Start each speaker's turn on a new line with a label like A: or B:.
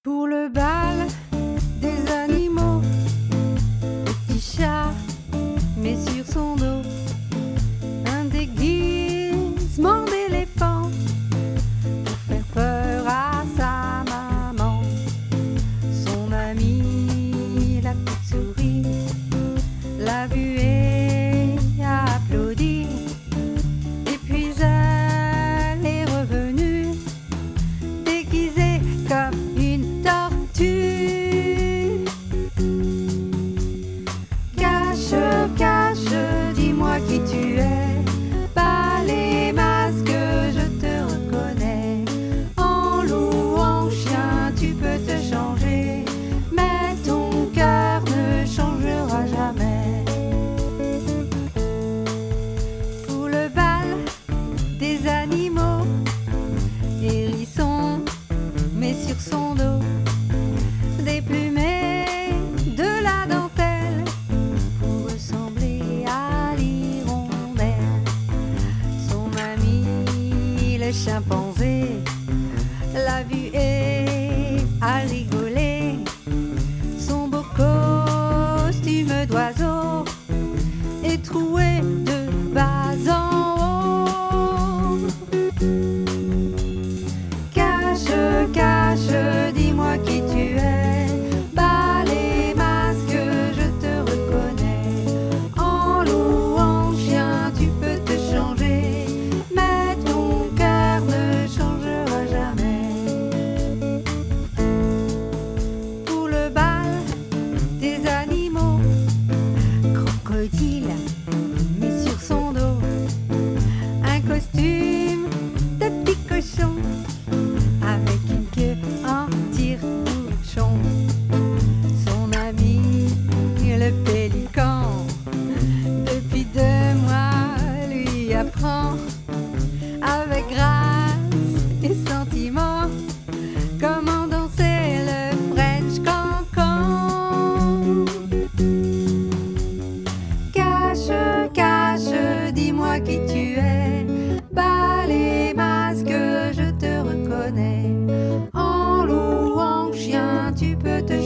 A: Pour le bal des animaux, petit chat met sur son dos un déguisement d'éléphant pour faire peur à sa maman. Son amie, la petite souris, l'a vu et a applaudi. Et puis elle est revenue déguisée comme une tortue. Cache, cache, dis-moi qui tu es. Pas les masques, je te reconnais. En loup, en chien, tu peux te changer, mais ton cœur ne changera jamais. Pour le bal des animaux, hérisson met sur son dos des plumées, de la dentelle pour ressembler à l'hirondelle. Son ami, le chimpanzé, l'a vu et a rigolé. Son beau costume d'oiseau est troué de bas en haut. Cache, cache, dis-moi qui tu es. Bas les masques, je te reconnais. En loup, en chien, tu peux te changer, mais ton cœur ne changera jamais. Pour le bal des animaux, crocodile met sur son dos un costume de petit cochon avec une queue en tire-bouchon. Son ami, le pélican, depuis 2 mois, lui apprend avec grâce et sentiment comment danser le French cancan. Cache, cache, dis-moi qui tu es. Bas les masques, je te reconnais. En loup, en chien, tu peux te